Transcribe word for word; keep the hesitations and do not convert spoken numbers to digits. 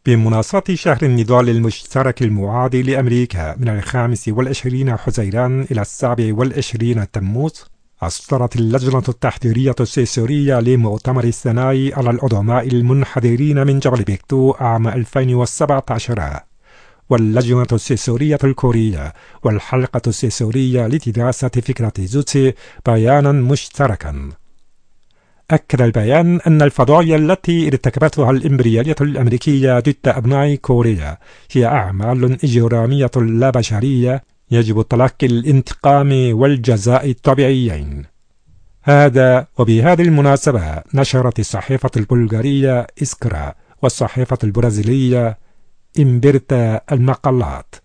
بمناسبة شهر النضال المشترك المعادي لأمريكا من الخامس والعشرين حزيران إلى السابع والعشرين تموز، أصدرت اللجنة التحضيرية السيسورية لمؤتمر الثنائي على العظماء المنحدرين من جبل بيكتو عام ألفين وسبعة عشر، واللجنة السيسورية الكورية والحلقة السيسورية لدراسة فكرة زوتسي بيانا مشتركا. أكد البيان أن الفضائح التي ارتكبتها الإمبريالية الأمريكية ضد أبناء كوريا هي أعمال إجرامية لا بشرية يجب تلقي الانتقام والجزاء الطبيعيين. هذا وبهذه المناسبة نشرت الصحيفة البلغارية إسكرا والصحيفة البرازيلية إمبرتا المقالات.